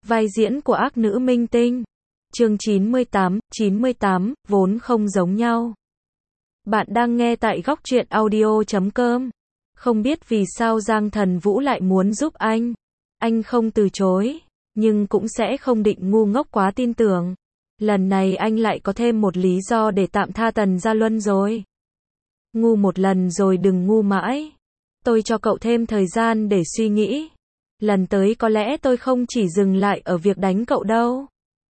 Vai diễn của ác nữ minh tinh. Chương 98, vốn không giống nhau. Bạn đang nghe tại góc truyện audio.com. Không biết vì sao Giang Thần Vũ lại muốn giúp anh. Anh không từ chối, nhưng cũng sẽ không định ngu ngốc quá tin tưởng. Lần này anh lại có thêm một lý do để tạm tha Tần Gia Luân rồi. Ngu một lần rồi đừng ngu mãi. Tôi cho cậu thêm thời gian để suy nghĩ. Lần tới có lẽ tôi không chỉ dừng lại ở việc đánh cậu đâu.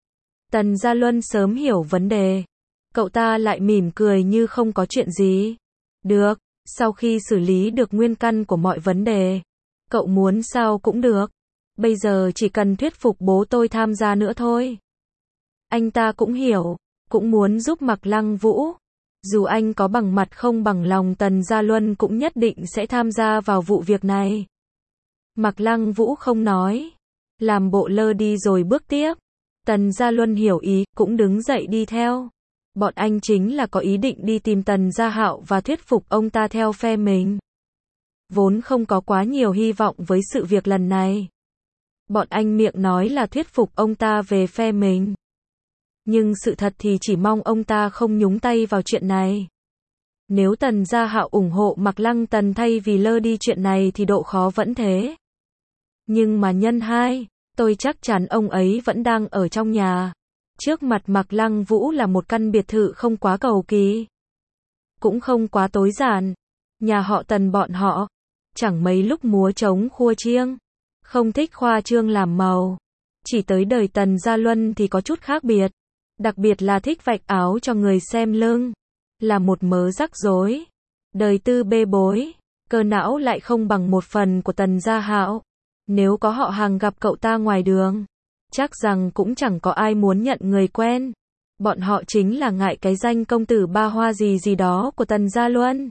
Tần Gia Luân sớm hiểu vấn đề. Cậu ta lại mỉm cười như không có chuyện gì. Được, sau khi xử lý được nguyên căn của mọi vấn đề, cậu muốn sao cũng được. Bây giờ chỉ cần thuyết phục bố tôi tham gia nữa thôi. Anh ta cũng hiểu, cũng muốn giúp Mạc Lăng Vũ. Dù anh có bằng mặt không bằng lòng, Tần Gia Luân cũng nhất định sẽ tham gia vào vụ việc này. Mạc Lăng Vũ không nói, làm bộ lơ đi rồi bước tiếp. Tần Gia Luân hiểu ý, cũng đứng dậy đi theo. Bọn anh chính là có ý định đi tìm Tần Gia Hạo và thuyết phục ông ta theo phe mình. Vốn không có quá nhiều hy vọng với sự việc lần này. Bọn anh miệng nói là thuyết phục ông ta về phe mình. Nhưng sự thật thì chỉ mong ông ta không nhúng tay vào chuyện này. Nếu Tần Gia Hạo ủng hộ Mạc Lăng Tần thay vì lơ đi chuyện này thì độ khó vẫn thế. Nhưng mà nhân hai, tôi chắc chắn ông ấy vẫn đang ở trong nhà. Trước mặt Mạc Lăng Vũ là một căn biệt thự không quá cầu kỳ, cũng không quá tối giản. Nhà họ Tần bọn họ chẳng mấy lúc múa trống khua chiêng, không thích khoa trương làm màu. Chỉ tới đời Tần Gia Luân thì có chút khác biệt. Đặc biệt là thích vạch áo cho người xem lưng. Là một mớ rắc rối. Đời tư bê bối. Cơ não lại không bằng một phần của Tần Gia Hạo. Nếu có họ hàng gặp cậu ta ngoài đường, chắc rằng cũng chẳng có ai muốn nhận người quen. Bọn họ chính là ngại cái danh công tử ba hoa gì gì đó của Tần Gia Luân.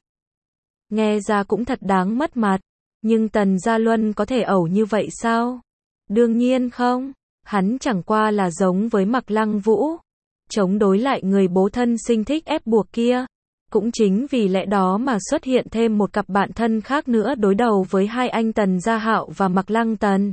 Nghe ra cũng thật đáng mất mặt. Nhưng Tần Gia Luân có thể ẩu như vậy sao? Đương nhiên không. Hắn chẳng qua là giống với Mạc Lăng Vũ, chống đối lại người bố thân sinh thích ép buộc kia. Cũng chính vì lẽ đó mà xuất hiện thêm một cặp bạn thân khác nữa đối đầu với hai anh Tần Gia Hạo và Mạc Lăng Tần.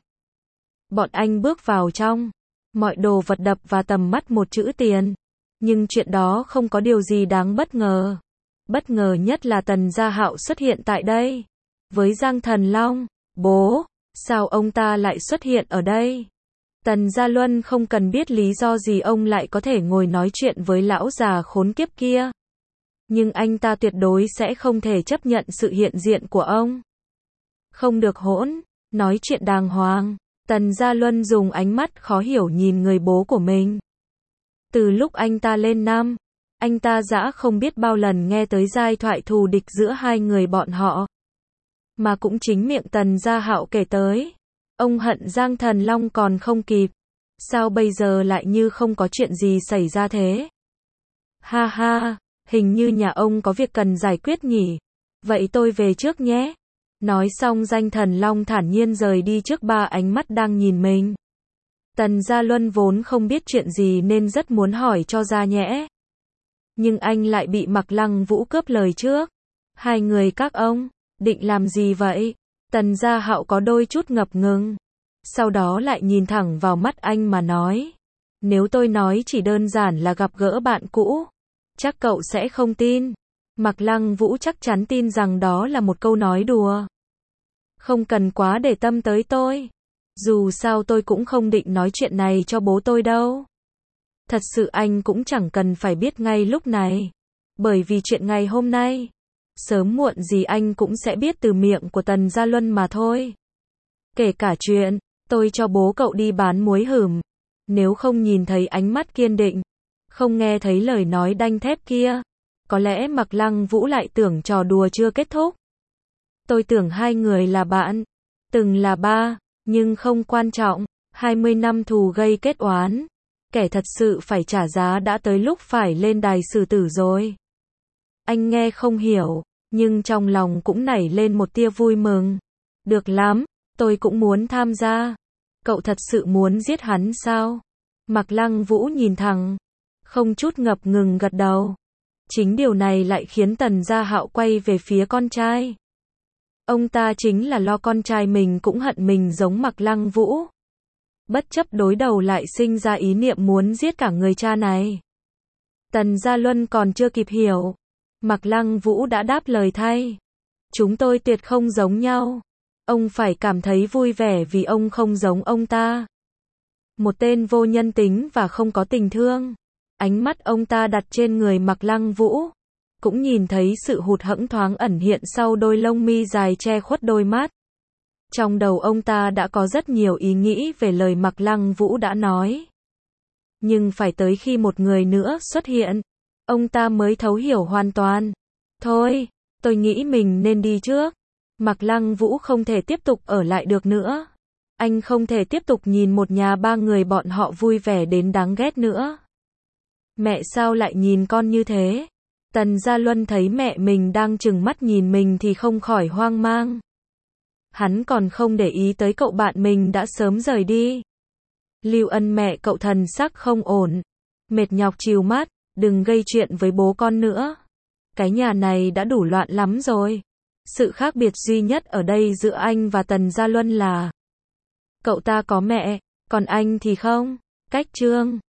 Bọn anh bước vào trong, mọi đồ vật đập vào tầm mắt một chữ tiền. Nhưng chuyện đó không có điều gì đáng bất ngờ. Bất ngờ nhất là Tần Gia Hạo xuất hiện tại đây. Với Giang Thần Long, bố, sao ông ta lại xuất hiện ở đây? Tần Gia Luân không cần biết lý do gì ông lại có thể ngồi nói chuyện với lão già khốn kiếp kia. Nhưng anh ta tuyệt đối sẽ không thể chấp nhận sự hiện diện của ông. Không được hỗn, nói chuyện đàng hoàng. Tần Gia Luân dùng ánh mắt khó hiểu nhìn người bố của mình. Từ lúc anh ta lên năm, anh ta dã không biết bao lần nghe tới giai thoại thù địch giữa hai người bọn họ. Mà cũng chính miệng Tần Gia Hạo kể tới. Ông hận Giang Thần Long còn không kịp. Sao bây giờ lại như không có chuyện gì xảy ra thế? Ha ha, hình như nhà ông có việc cần giải quyết nhỉ? Vậy tôi về trước nhé. Nói xong Giang Thần Long thản nhiên rời đi trước ba ánh mắt đang nhìn mình. Tần Gia Luân vốn không biết chuyện gì nên rất muốn hỏi cho ra nhẽ. Nhưng anh lại bị Mạc Lăng Vũ cướp lời trước. Hai người các ông, định làm gì vậy? Tần Gia Hạo có đôi chút ngập ngừng. Sau đó lại nhìn thẳng vào mắt anh mà nói. Nếu tôi nói chỉ đơn giản là gặp gỡ bạn cũ, chắc cậu sẽ không tin. Mạc Lăng Vũ chắc chắn tin rằng đó là một câu nói đùa. Không cần quá để tâm tới tôi. Dù sao tôi cũng không định nói chuyện này cho bố tôi đâu. Thật sự anh cũng chẳng cần phải biết ngay lúc này. Bởi vì chuyện ngày hôm nay, sớm muộn gì anh cũng sẽ biết từ miệng của Tần Gia Luân mà thôi. Kể cả chuyện, tôi cho bố cậu đi bán muối hửm. Nếu không nhìn thấy ánh mắt kiên định, không nghe thấy lời nói đanh thép kia, có lẽ Mạc Lăng Vũ lại tưởng trò đùa chưa kết thúc. Tôi tưởng hai người là bạn, từng là ba, nhưng không quan trọng. 20 năm thù gây kết oán. Kẻ thật sự phải trả giá đã tới lúc phải lên đài xử tử rồi. Anh nghe không hiểu, nhưng trong lòng cũng nảy lên một tia vui mừng. Được lắm, tôi cũng muốn tham gia. Cậu thật sự muốn giết hắn sao? Mạc Lăng Vũ nhìn thẳng, không chút ngập ngừng gật đầu. Chính điều này lại khiến Tần Gia Hạo quay về phía con trai. Ông ta chính là lo con trai mình cũng hận mình giống Mạc Lăng Vũ. bất chấp đối đầu lại sinh ra ý niệm muốn giết cả người cha này. Tần Gia Luân còn chưa kịp hiểu, Mạc Lăng Vũ đã đáp lời thay. Chúng tôi tuyệt không giống nhau. Ông phải cảm thấy vui vẻ vì ông không giống ông ta. Một tên vô nhân tính và không có tình thương. Ánh mắt ông ta đặt trên người Mạc Lăng Vũ, cũng nhìn thấy sự hụt hẫng thoáng ẩn hiện sau đôi lông mi dài che khuất đôi mắt. Trong đầu ông ta đã có rất nhiều ý nghĩ về lời Mạc Lăng Vũ đã nói. Nhưng phải tới khi một người nữa xuất hiện, ông ta mới thấu hiểu hoàn toàn. Thôi, tôi nghĩ mình nên đi trước. Mạc Lăng Vũ không thể tiếp tục ở lại được nữa. Anh không thể tiếp tục nhìn một nhà ba người bọn họ vui vẻ đến đáng ghét nữa. Mẹ sao lại nhìn con như thế? Tần Gia Luân thấy mẹ mình đang trừng mắt nhìn mình thì không khỏi hoang mang. Hắn còn không để ý tới cậu bạn mình đã sớm rời đi. Lưu Ân mẹ cậu thần sắc không ổn. Mệt nhọc trìu mát, đừng gây chuyện với bố con nữa. Cái nhà này đã đủ loạn lắm rồi. Sự khác biệt duy nhất ở đây giữa anh và Tần Gia Luân là cậu ta có mẹ, còn anh thì không. Cách chương